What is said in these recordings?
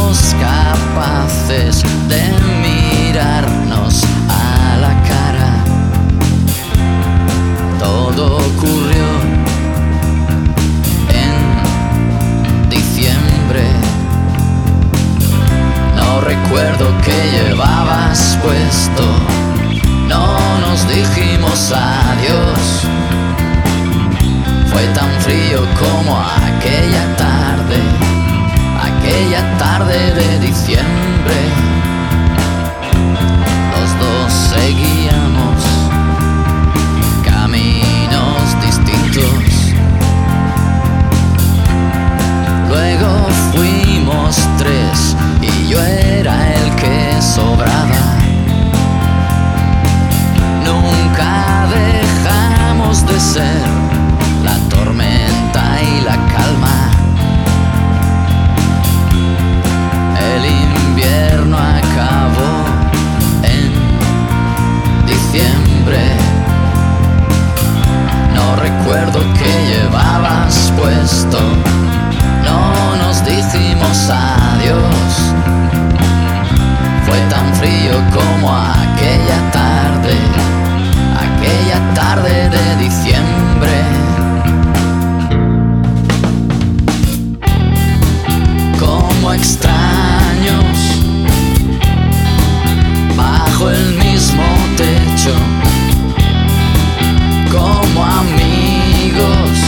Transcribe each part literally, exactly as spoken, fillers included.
fuimos capaces de mirarnos a la cara. Todo ocurrió en diciembre. No recuerdo qué llevabas puesto, no nos dijimos adiós. Fue tan frío como aquella tarde, aquella tarde de diciembre. Los dos seguíamos caminos distintos. Luego fuimos tres y yo era el que sobraba. Nunca dejamos de ser la tormenta y la calma. El invierno acabó en diciembre. No recuerdo qué llevabas puesto, no nos dijimos adiós. Fue tan frío como aquella tarde, aquella tarde de diciembre. Como extraños, bajo el mismo techo, como amigos,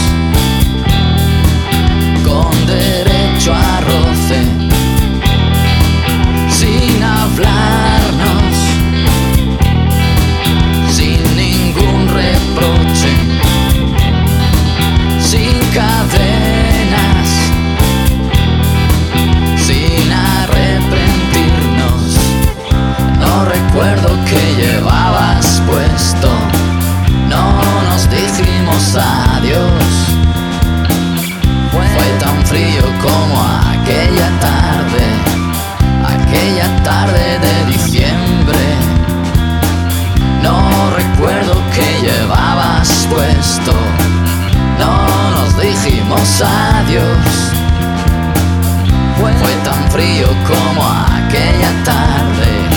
con derecho a roce, sin hablarnos, sin ningún reproche, sin cadenas, sin arrepentirnos. No recuerdo qué llevabas puesto, no nos dijimos adiós. Fue tan frío como aquella tarde, aquella tarde de diciembre. No recuerdo qué llevabas puesto, no nos dijimos adiós. Fue tan frío como aquella tarde,